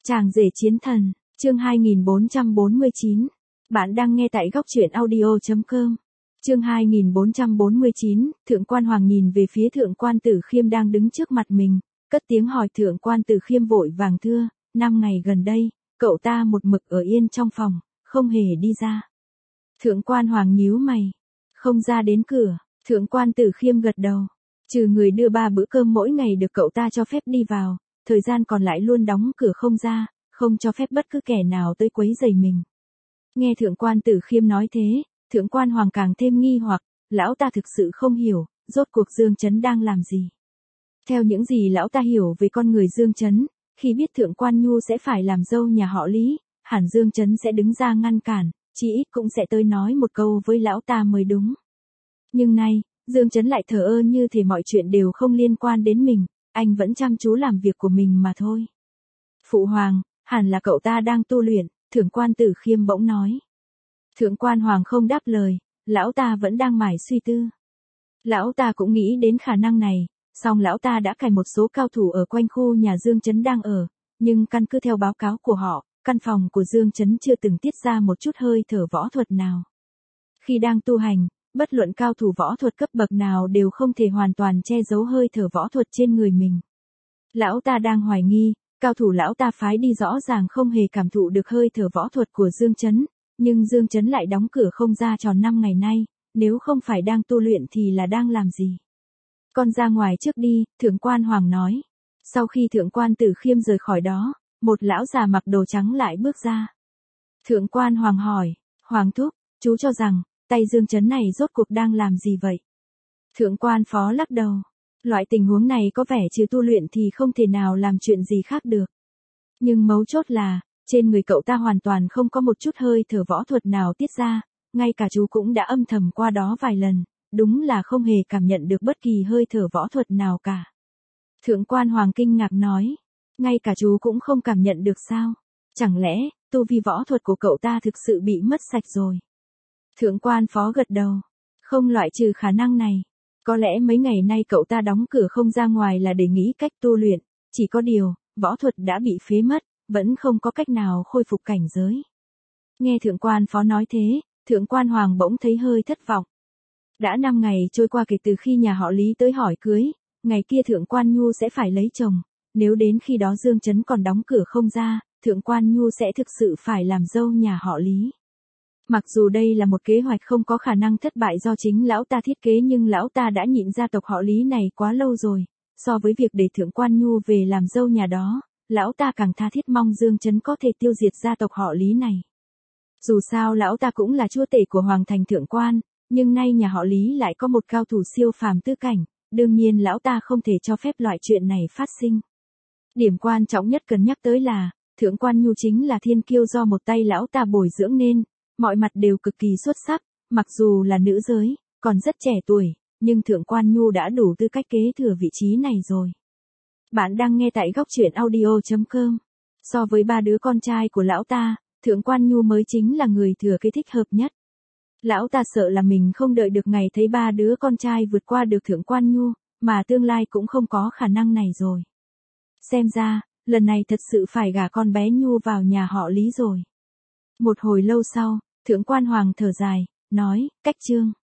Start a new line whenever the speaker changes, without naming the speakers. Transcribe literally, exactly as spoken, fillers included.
Chàng rể chiến thần, chương hai nghìn bốn trăm bốn mươi chín. Bạn đang nghe tại góc truyện audio chấm com. Chương hai nghìn bốn trăm bốn mươi chín, Thượng quan Hoàng nhìn về phía Thượng quan Tử Khiêm đang đứng trước mặt mình, cất tiếng hỏi. Thượng quan Tử Khiêm vội vàng thưa, năm ngày gần đây, cậu ta một mực ở yên trong phòng, không hề đi ra. Thượng quan Hoàng nhíu mày, không ra đến cửa. Thượng quan Tử Khiêm gật đầu, trừ người đưa ba bữa cơm mỗi ngày được cậu ta cho phép đi vào, thời gian còn lại luôn đóng cửa không ra, không cho phép bất cứ kẻ nào tới quấy rầy mình. Nghe Thượng quan Tử Khiêm nói thế, Thượng quan Hoàng càng thêm nghi hoặc, lão ta thực sự không hiểu, rốt cuộc Dương Chấn đang làm gì. Theo những gì lão ta hiểu về con người Dương Chấn, khi biết Thượng quan Nhu sẽ phải làm dâu nhà họ Lý, hẳn Dương Chấn sẽ đứng ra ngăn cản, chí ít cũng sẽ tới nói một câu với lão ta mới đúng. Nhưng nay, Dương Chấn lại thờ ơ như thể mọi chuyện đều không liên quan đến mình, anh vẫn chăm chú làm việc của mình mà thôi. Phụ hoàng, hẳn là cậu ta đang tu luyện, Thượng quan Tử Khiêm bỗng nói. Thượng quan Hoàng không đáp lời, lão ta vẫn đang mải suy tư. Lão ta cũng nghĩ đến khả năng này, song lão ta đã cài một số cao thủ ở quanh khu nhà Dương Chấn đang ở, nhưng căn cứ theo báo cáo của họ, căn phòng của Dương Chấn chưa từng tiết ra một chút hơi thở võ thuật nào. Khi đang tu hành, bất luận cao thủ võ thuật cấp bậc nào đều không thể hoàn toàn che giấu hơi thở võ thuật trên người mình. Lão ta đang hoài nghi, cao thủ lão ta phái đi rõ ràng không hề cảm thụ được hơi thở võ thuật của Dương Chấn, nhưng Dương Chấn lại đóng cửa không ra tròn năm ngày nay, nếu không phải đang tu luyện thì là đang làm gì? Con ra ngoài trước đi, Thượng quan Hoàng nói. Sau khi Thượng quan Tử Khiêm rời khỏi đó, một lão già mặc đồ trắng lại bước ra. Thượng quan Hoàng hỏi, Hoàng thúc, chú cho rằng, tay Dương Chấn này rốt cuộc đang làm gì vậy? Thượng quan Phó lắc đầu. Loại tình huống này có vẻ trừ tu luyện thì không thể nào làm chuyện gì khác được. Nhưng mấu chốt là, trên người cậu ta hoàn toàn không có một chút hơi thở võ thuật nào tiết ra, ngay cả chú cũng đã âm thầm qua đó vài lần, đúng là không hề cảm nhận được bất kỳ hơi thở võ thuật nào cả. Thượng quan Hoàng kinh ngạc nói, ngay cả chú cũng không cảm nhận được sao? Chẳng lẽ, tu vi võ thuật của cậu ta thực sự bị mất sạch rồi? Thượng quan Phó gật đầu, không loại trừ khả năng này. Có lẽ mấy ngày nay cậu ta đóng cửa không ra ngoài là để nghĩ cách tu luyện, chỉ có điều, võ thuật đã bị phế mất, vẫn không có cách nào khôi phục cảnh giới. Nghe Thượng quan Phó nói thế, Thượng quan Hoàng bỗng thấy hơi thất vọng. Đã năm ngày trôi qua kể từ khi nhà họ Lý tới hỏi cưới, ngày kia Thượng quan Nhu sẽ phải lấy chồng, nếu đến khi đó Dương Chấn còn đóng cửa không ra, Thượng quan Nhu sẽ thực sự phải làm dâu nhà họ Lý. Mặc dù đây là một kế hoạch không có khả năng thất bại do chính lão ta thiết kế, nhưng lão ta đã nhịn gia tộc họ Lý này quá lâu rồi, so với việc để Thượng quan Nhu về làm dâu nhà đó, lão ta càng tha thiết mong Dương Chấn có thể tiêu diệt gia tộc họ Lý này. Dù sao lão ta cũng là chúa tể của Hoàng thành Thượng quan, nhưng nay nhà họ Lý lại có một cao thủ siêu phàm tư cảnh, đương nhiên lão ta không thể cho phép loại chuyện này phát sinh. Điểm quan trọng nhất cần nhắc tới là, Thượng quan Nhu chính là thiên kiêu do một tay lão ta bồi dưỡng nên, mọi mặt đều cực kỳ xuất sắc, mặc dù là nữ giới, còn rất trẻ tuổi, nhưng Thượng quan Nhu đã đủ tư cách kế thừa vị trí này rồi. Bạn đang nghe tại góc truyện audio chấm com. So với ba đứa con trai của lão ta, Thượng quan Nhu mới chính là người thừa kế thích hợp nhất. Lão ta sợ là mình không đợi được ngày thấy ba đứa con trai vượt qua được Thượng quan Nhu, mà tương lai cũng không có khả năng này rồi. Xem ra, lần này thật sự phải gả con bé Nhu vào nhà họ Lý rồi. Một hồi lâu sau, Thượng quan Hoàng thở dài, nói, cách chương.